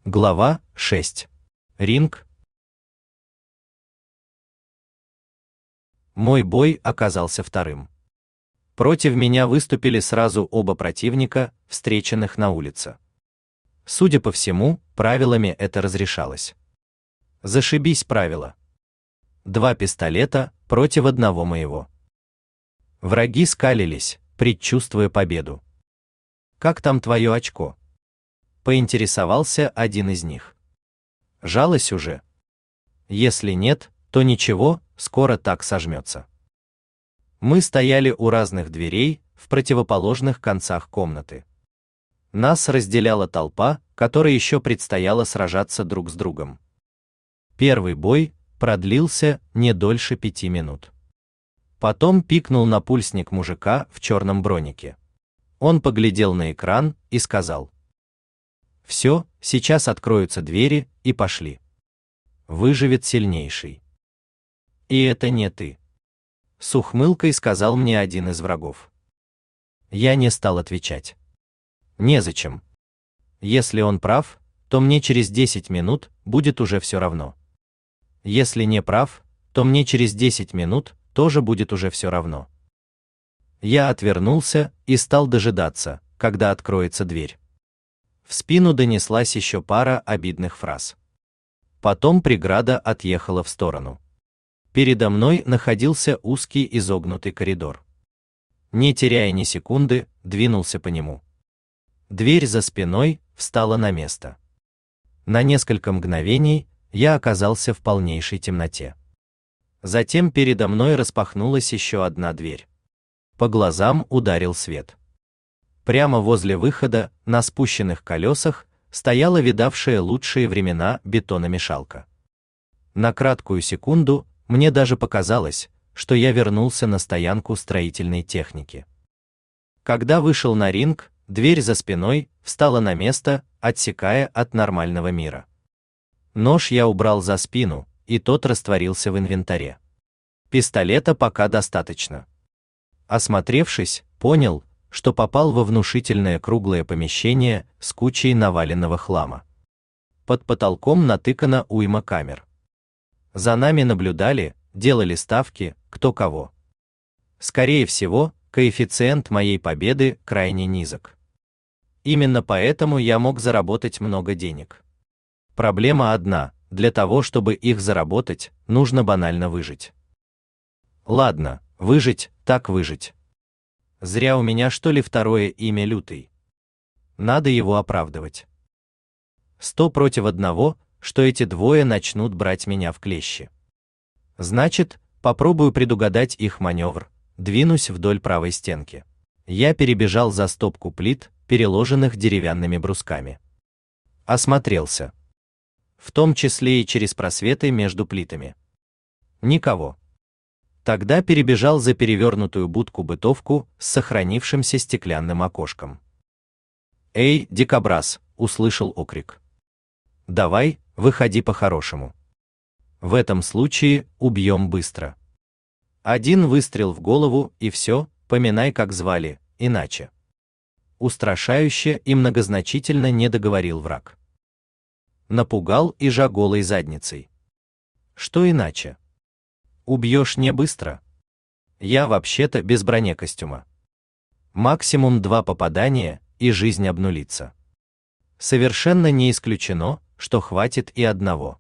Глава 6. Ринг. Мой бой оказался вторым. Против меня выступили сразу оба противника, встреченных на улице. Судя по всему, правилами это разрешалось. Зашибись правила. 2 пистолета против одного моего. Враги скалились, предчувствуя победу. «Как там твое очко?» — поинтересовался один из них. «Жалось уже? Если нет, то ничего, скоро так сожмется». Мы стояли у разных дверей, в противоположных концах комнаты. Нас разделяла толпа, которой еще предстояло сражаться друг с другом. Первый бой продлился не дольше 5 минут. Потом пикнул напульсник мужика в черном бронике. Он поглядел на экран и сказал: «Все, сейчас откроются двери, и пошли. Выживет сильнейший». «И это не ты», — с ухмылкой сказал мне один из врагов. Я не стал отвечать. Незачем. Если он прав, то мне через 10 минут будет уже все равно. Если не прав, то мне через 10 минут тоже будет уже все равно. Я отвернулся и стал дожидаться, когда откроется дверь. В спину донеслась еще пара обидных фраз. Потом преграда отъехала в сторону. Передо мной находился узкий изогнутый коридор. Не теряя ни секунды, двинулся по нему. Дверь за спиной встала на место. На несколько мгновений я оказался в полнейшей темноте. Затем передо мной распахнулась еще одна дверь. По глазам ударил свет. Прямо возле выхода, на спущенных колесах, стояла видавшая лучшие времена бетономешалка. На краткую секунду мне даже показалось, что я вернулся на стоянку строительной техники. Когда вышел на ринг, дверь за спиной встала на место, отсекая от нормального мира. Нож я убрал за спину, и тот растворился в инвентаре. Пистолета пока достаточно. Осмотревшись, понял, что попал во внушительное круглое помещение с кучей наваленного хлама. Под потолком натыкана уйма камер. За нами наблюдали, делали ставки, кто кого. Скорее всего, коэффициент моей победы крайне низок. Именно поэтому я мог заработать много денег. Проблема одна: для того, чтобы их заработать, нужно банально выжить. Ладно, выжить, так выжить. Зря у меня, что ли, второе имя Лютый. Надо его оправдывать. 100 против 1, что эти двое начнут брать меня в клещи. Значит, попробую предугадать их маневр, двинусь вдоль правой стенки. Я перебежал за стопку плит, переложенных деревянными брусками. Осмотрелся. В том числе и через просветы между плитами. Никого. Тогда перебежал за перевернутую будку-бытовку с сохранившимся стеклянным окошком. «Эй, дикобраз!» — услышал окрик. «Давай, выходи по-хорошему. В этом случае убьем быстро. Один выстрел в голову и все, поминай, как звали, иначе». Устрашающе и многозначительно не договорил враг. Напугал ижа голой задницей. Что иначе? Убьешь не быстро. Я вообще-то без бронекостюма. Максимум 2 попадания, и жизнь обнулится. Совершенно не исключено, что хватит и одного.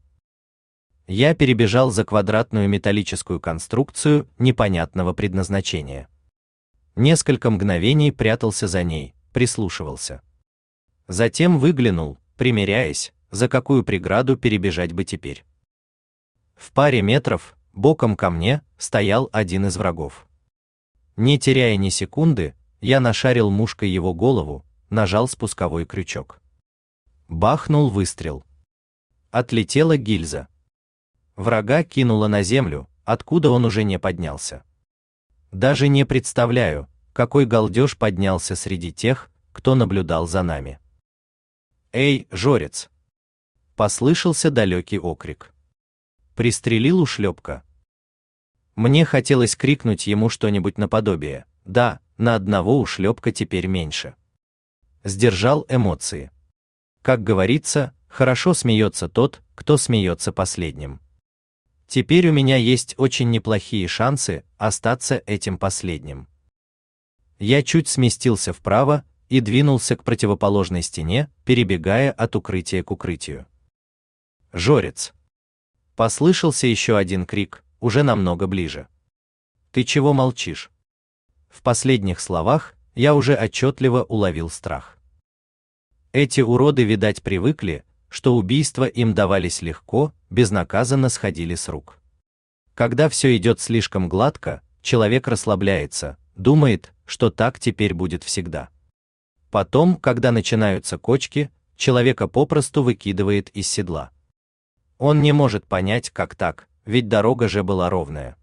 Я перебежал за квадратную металлическую конструкцию непонятного предназначения. Несколько мгновений прятался за ней, прислушивался. Затем выглянул, примеряясь, за какую преграду перебежать бы теперь. В паре метров боком ко мне стоял один из врагов. Не теряя ни секунды, я нашарил мушкой его голову, нажал спусковой крючок. Бахнул выстрел. Отлетела гильза. Врага кинуло на землю, откуда он уже не поднялся. Даже не представляю, какой галдеж поднялся среди тех, кто наблюдал за нами. «Эй, жорец!» — послышался далекий окрик. «Пристрелил ушлепка». Мне хотелось крикнуть ему что-нибудь наподобие: «Да, на одного ушлепка теперь меньше». Сдержал эмоции. Как говорится, Хорошо смеется тот, кто смеется последним. Теперь у меня есть очень неплохие шансы остаться этим последним. Я чуть сместился вправо и двинулся к противоположной стене, перебегая от укрытия к укрытию. «Жорец!» Послышался еще один крик, уже намного ближе. «Ты чего молчишь?» В последних словах я уже отчетливо уловил страх. Эти уроды, видать, привыкли, что убийства им давались легко, безнаказанно сходили с рук. Когда все идет слишком гладко, человек расслабляется, думает, что так теперь будет всегда. Потом, когда начинаются кочки, человека попросту выкидывает из седла. Он не может понять, как так, ведь дорога же была ровная.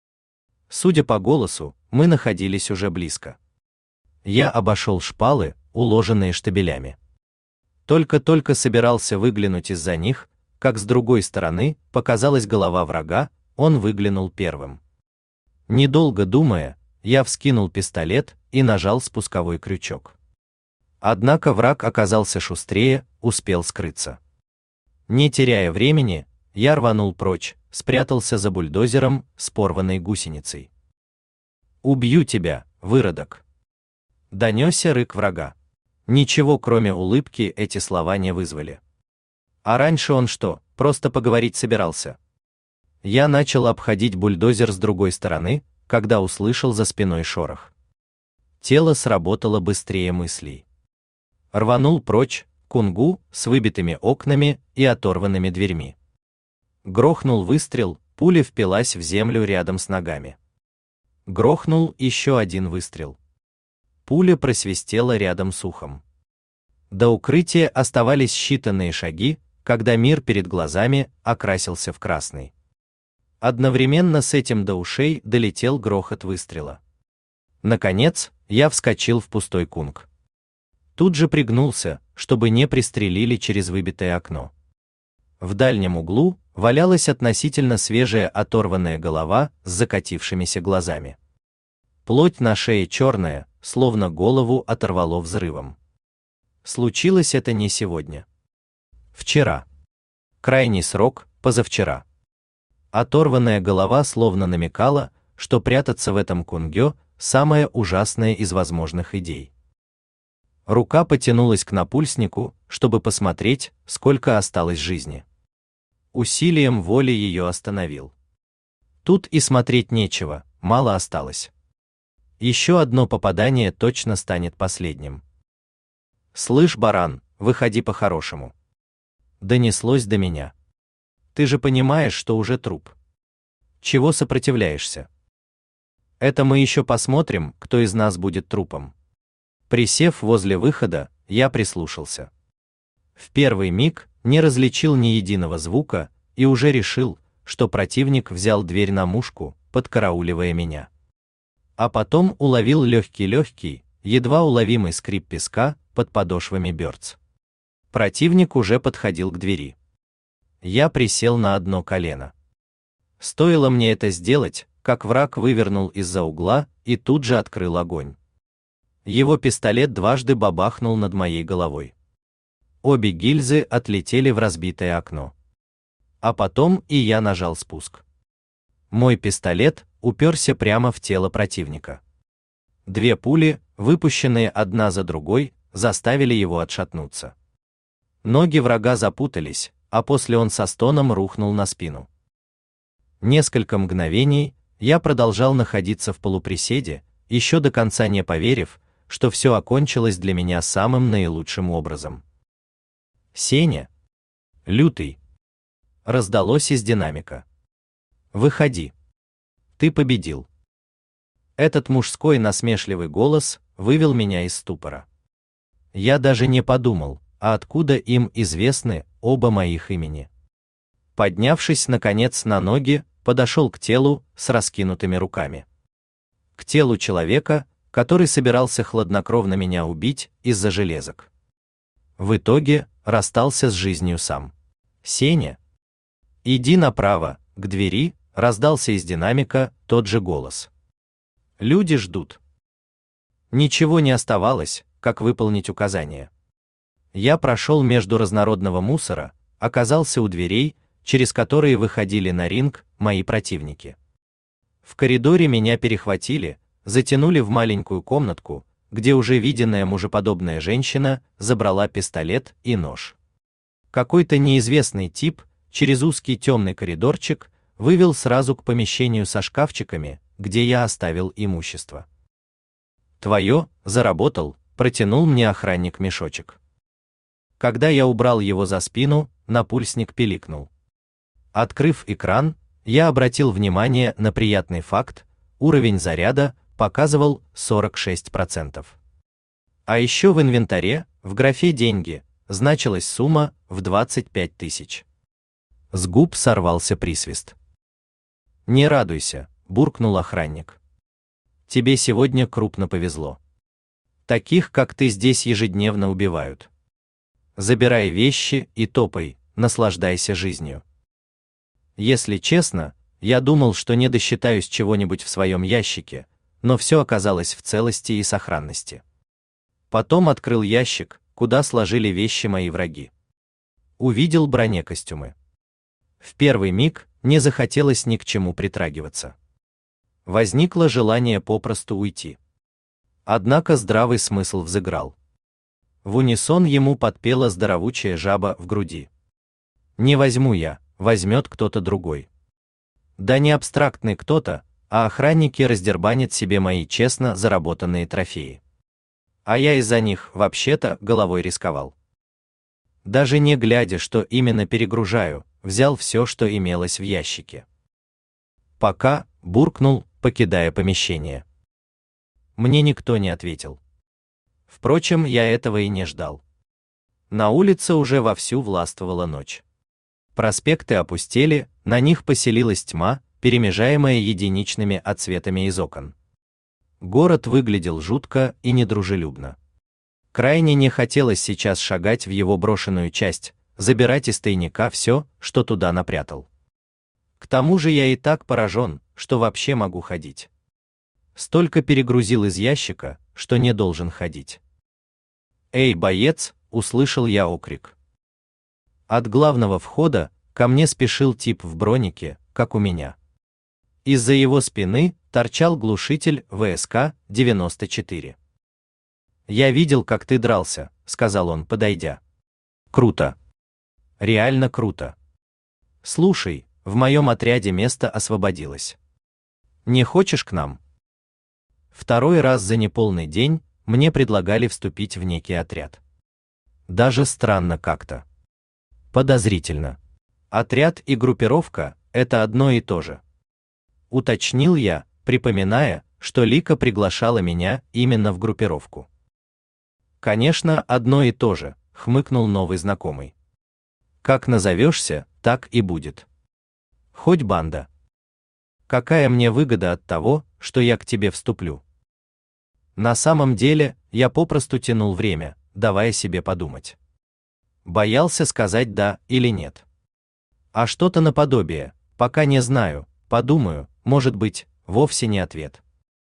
Судя по голосу, мы находились уже близко. Я обошел шпалы, уложенные штабелями. Только-только собирался выглянуть из-за них, как с другой стороны показалась голова врага, он выглянул первым. Недолго думая, я вскинул пистолет и нажал спусковой крючок. Однако враг оказался шустрее, успел скрыться. Не теряя времени, я рванул прочь, спрятался за бульдозером с порванной гусеницей. «Убью тебя, выродок!» Донесся рык врага. Ничего, кроме улыбки, эти слова не вызвали. А раньше он что, просто поговорить собирался? Я начал обходить бульдозер с другой стороны, когда услышал за спиной шорох. Тело сработало быстрее мыслей. Рванул прочь, кунгу с выбитыми окнами и оторванными дверьми. Грохнул выстрел, пуля впилась в землю рядом с ногами. Грохнул еще один выстрел. Пуля просвистела рядом с ухом. До укрытия оставались считанные шаги, когда мир перед глазами окрасился в красный. Одновременно с этим до ушей долетел грохот выстрела. Наконец, я вскочил в пустой кунг. Тут же пригнулся, чтобы не пристрелили через выбитое окно. В дальнем углу валялась относительно свежая оторванная голова с закатившимися глазами. Плоть на шее черная, словно голову оторвало взрывом. Случилось это не сегодня. Вчера. Крайний срок – позавчера. Оторванная голова словно намекала, что прятаться в этом кунгё – самая ужасная из возможных идей. Рука потянулась к напульснику, чтобы посмотреть, сколько осталось жизни. Усилием воли ее остановил. Тут и смотреть нечего, мало осталось. Еще одно попадание точно станет последним. «Слышь, баран, выходи по-хорошему». Донеслось до меня. «Ты же понимаешь, что уже труп. Чего сопротивляешься? Это мы еще посмотрим, кто из нас будет трупом». Присев возле выхода, я прислушался. В первый миг не различил ни единого звука и уже решил, что противник взял дверь на мушку, подкарауливая меня. А потом уловил легкий, едва уловимый скрип песка под подошвами бёрдс. Противник уже подходил к двери. Я присел на одно колено. Стоило мне это сделать, как враг вывернул из-за угла и тут же открыл огонь. Его пистолет дважды бабахнул над моей головой. Обе гильзы отлетели в разбитое окно. А потом и я нажал спуск. Мой пистолет уперся прямо в тело противника. Две пули, выпущенные одна за другой, заставили его отшатнуться. Ноги врага запутались, а после он со стоном рухнул на спину. Несколько мгновений я продолжал находиться в полуприседе, еще до конца не поверив, что все окончилось для меня самым наилучшим образом. «Сеня! Лютый!» Раздалось из динамика. «Выходи! Ты победил!» Этот мужской насмешливый голос вывел меня из ступора. Я даже не подумал, а откуда им известны оба моих имени. Поднявшись, наконец, на ноги, подошел к телу с раскинутыми руками. К телу человека, который собирался хладнокровно меня убить из-за железок. В итоге расстался с жизнью сам. «Сеня! Иди направо, к двери!» Раздался из динамика тот же голос. «Люди ждут». Ничего не оставалось, как выполнить указание. Я прошел между разнородного мусора, оказался у дверей, через которые выходили на ринг мои противники. В коридоре меня перехватили, затянули в маленькую комнатку, где уже виденная мужеподобная женщина забрала пистолет и нож. Какой-то неизвестный тип через узкий темный коридорчик вывел сразу к помещению со шкафчиками, где я оставил имущество. «Твое, заработал», протянул мне охранник мешочек. Когда я убрал его за спину, напульсник пиликнул. Открыв экран, я обратил внимание на приятный факт: уровень заряда показывал 46%. А еще в инвентаре, в графе «Деньги», значилась сумма в 25 тысяч. С губ сорвался присвист. «Не радуйся», — буркнул охранник. «Тебе сегодня крупно повезло. Таких, как ты, здесь ежедневно убивают. Забирай вещи и топай, наслаждайся жизнью». Если честно, я думал, что не досчитаюсь чего-нибудь в своем ящике, но все оказалось в целости и сохранности. Потом открыл ящик, куда сложили вещи мои враги. Увидел бронекостюмы. В первый миг не захотелось ни к чему притрагиваться. Возникло желание попросту уйти. Однако здравый смысл взыграл. В унисон ему подпела здоровучая жаба в груди. «Не возьму я, возьмет кто-то другой». Да не абстрактный кто-то, а охранники раздербанят себе мои честно заработанные трофеи. А я из-за них, вообще-то, головой рисковал. Даже не глядя, что именно перегружаю, взял все, что имелось в ящике. «Пока», буркнул, покидая помещение. Мне никто не ответил. Впрочем, я этого и не ждал. На улице уже вовсю властвовала ночь. Проспекты опустели, на них поселилась тьма, перемежаемая единичными отсветами из окон. Город выглядел жутко и недружелюбно. Крайне не хотелось сейчас шагать в его брошенную часть, забирать из тайника все, что туда напрятал. К тому же я и так поражен, что вообще могу ходить. Столько перегрузил из ящика, что не должен ходить. «Эй, боец!» — услышал я окрик. От главного входа ко мне спешил тип в бронике, как у меня. Из-за его спины торчал глушитель ВСК-94. «Я видел, как ты дрался», — сказал он, подойдя. «Круто. Реально круто. Слушай, в моем отряде место освободилось. Не хочешь к нам?» Второй раз за неполный день мне предлагали вступить в некий отряд. Даже странно как-то. Подозрительно. Отряд и группировка — это одно и то же. Уточнил я, припоминая, что Лика приглашала меня именно в группировку. «Конечно, одно и то же», — хмыкнул новый знакомый. «Как назовешься, так и будет. Хоть банда. Какая мне выгода от того, что я к тебе вступлю?» На самом деле, я попросту тянул время, давая себе подумать. Боялся сказать «да» или «нет». А что-то наподобие «пока не знаю, подумаю», может быть, вовсе не ответ.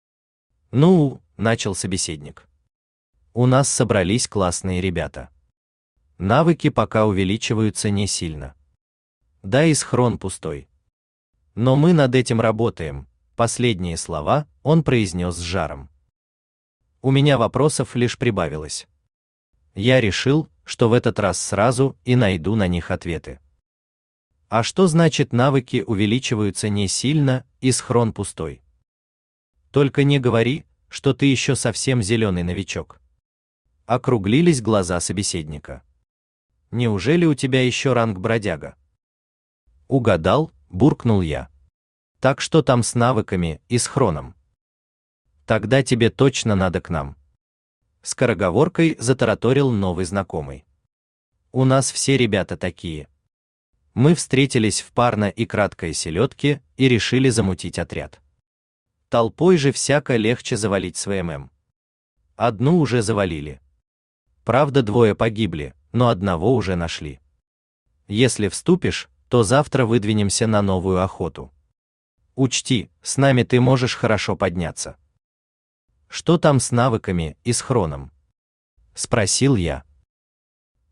«Ну», — начал собеседник. «У нас собрались классные ребята. Навыки пока увеличиваются не сильно. Да и схрон пустой. Но мы над этим работаем», — последние слова он произнес с жаром. У меня вопросов лишь прибавилось. Я решил, что в этот раз сразу и найду на них ответы. А что значит навыки увеличиваются не сильно и схрон пустой? Только не говори, что ты еще совсем зеленый новичок. Округлились глаза собеседника. Неужели у тебя еще ранг бродяга? Угадал, буркнул я. Так что там с навыками и схроном? Тогда тебе точно надо к нам. Скороговоркой затараторил новый знакомый. У нас все ребята такие. Мы встретились в парно и краткой селедке и решили замутить отряд. Толпой же всяко легче завалить с ВММ. Одну уже завалили. Правда, 2 погибли, но одного уже нашли. Если вступишь, то завтра выдвинемся на новую охоту. Учти, с нами ты можешь хорошо подняться. Что там с навыками и схроном? Спросил я.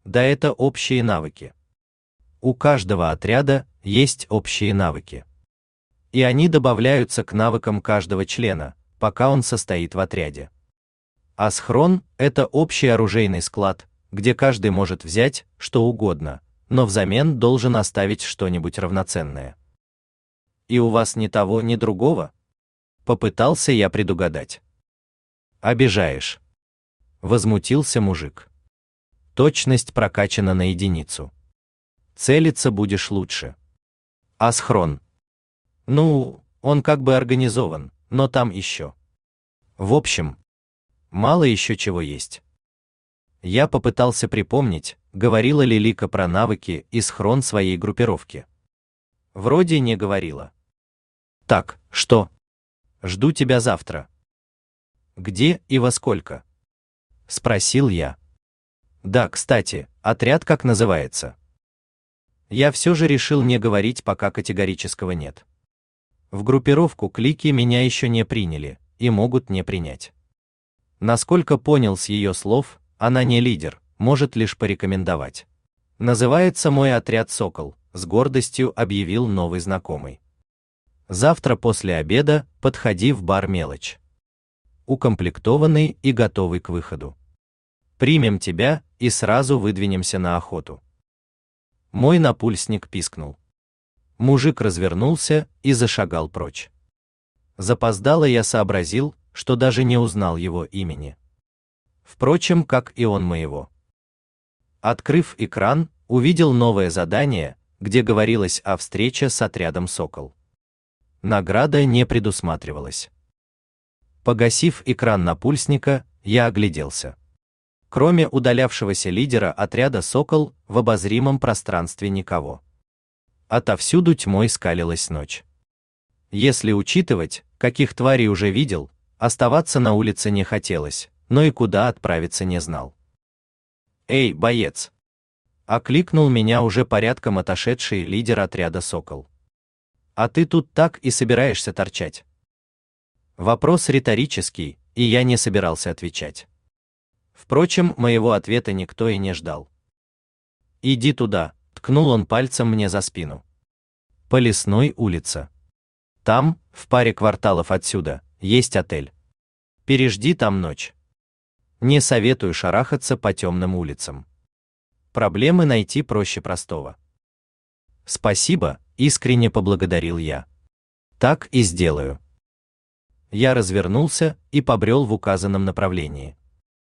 Да это общие навыки. У каждого отряда есть общие навыки. И они добавляются к навыкам каждого члена, пока он состоит в отряде. А схрон – это общий оружейный склад, где каждый может взять что угодно, но взамен должен оставить что-нибудь равноценное. И у вас ни того, ни другого? Попытался я предугадать. Обижаешь. Возмутился мужик. Точность прокачана на единицу. Целиться будешь лучше. А схрон? Ну, он как бы организован, но там еще. В общем, мало еще чего есть. Я попытался припомнить, говорила ли Лика про навыки и схрон своей группировки. Вроде не говорила. Так, что? Жду тебя завтра. Где и во сколько? Спросил я. Да, кстати, отряд как называется? Я все же решил не говорить, пока категорического нет. В группировку клики меня еще не приняли и могут не принять. Насколько понял с ее слов, она не лидер, может лишь порекомендовать. Называется мой отряд «Сокол», с гордостью объявил новый знакомый. Завтра после обеда подходи в бар «Мелочь». Укомплектованный и готовый к выходу. Примем тебя и сразу выдвинемся на охоту. Мой напульсник пискнул. Мужик развернулся и зашагал прочь. Запоздало я сообразил, что даже не узнал его имени. Впрочем, как и он моего. Открыв экран, увидел новое задание, где говорилось о встрече с отрядом «Сокол». Награда не предусматривалась. Погасив экран напульсника, я огляделся. Кроме удалявшегося лидера отряда «Сокол», в обозримом пространстве никого. Отовсюду тьмой скалилась ночь. Если учитывать, каких тварей уже видел, оставаться на улице не хотелось, но и куда отправиться не знал. «Эй, боец!» — окликнул меня уже порядком отошедший лидер отряда «Сокол». «А ты тут так и собираешься торчать?» Вопрос риторический, и я не собирался отвечать. Впрочем, моего ответа никто и не ждал. «Иди туда», — ткнул он пальцем мне за спину. «По Лесной улице. Там, в паре кварталов отсюда, есть отель. Пережди там ночь. Не советую шарахаться по темным улицам. Проблемы найти проще простого». «Спасибо», — искренне поблагодарил я. «Так и сделаю». Я развернулся и побрел в указанном направлении.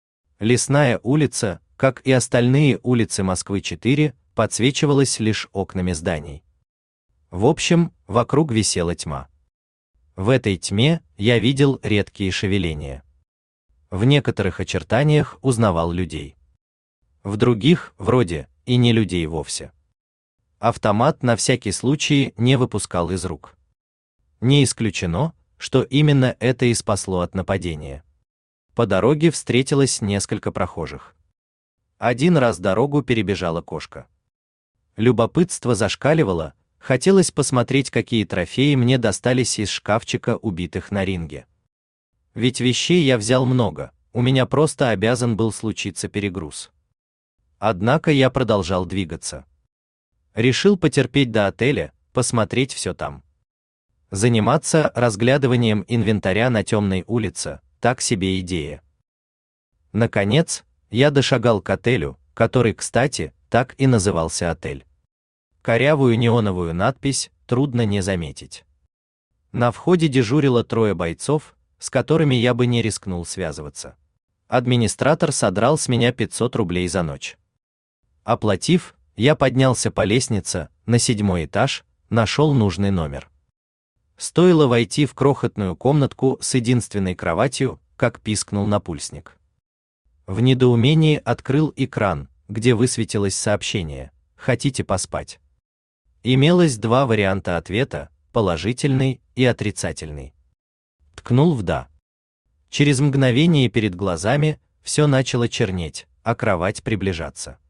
Лесная улица, как и остальные улицы Москвы-4, подсвечивалась лишь окнами зданий. В общем, вокруг висела тьма. В этой тьме я видел редкие шевеления. В некоторых очертаниях узнавал людей. В других, вроде, и не людей вовсе. Автомат на всякий случай не выпускал из рук. Не исключено, что именно это и спасло от нападения. По дороге встретилось несколько прохожих. Один раз дорогу перебежала кошка. Любопытство зашкаливало, хотелось посмотреть, какие трофеи мне достались из шкафчика убитых на ринге. Ведь вещей я взял много, у меня просто обязан был случиться перегруз. Однако я продолжал двигаться. Решил потерпеть до отеля, посмотреть все там. Заниматься разглядыванием инвентаря на темной улице – так себе идея. Наконец, я дошагал к отелю, который, кстати, так и назывался отель. Корявую неоновую надпись трудно не заметить. На входе дежурило 3 бойцов, с которыми я бы не рискнул связываться. Администратор содрал с меня 500 рублей за ночь. Оплатив, я поднялся по лестнице на 7-й этаж, нашел нужный номер. Стоило войти в крохотную комнатку с единственной кроватью, как пискнул напульсник. В недоумении открыл экран, где высветилось сообщение: «Хотите поспать?». Имелось 2 варианта ответа, положительный и отрицательный. Ткнул в «да». Через мгновение перед глазами все начало чернеть, а кровать приближаться.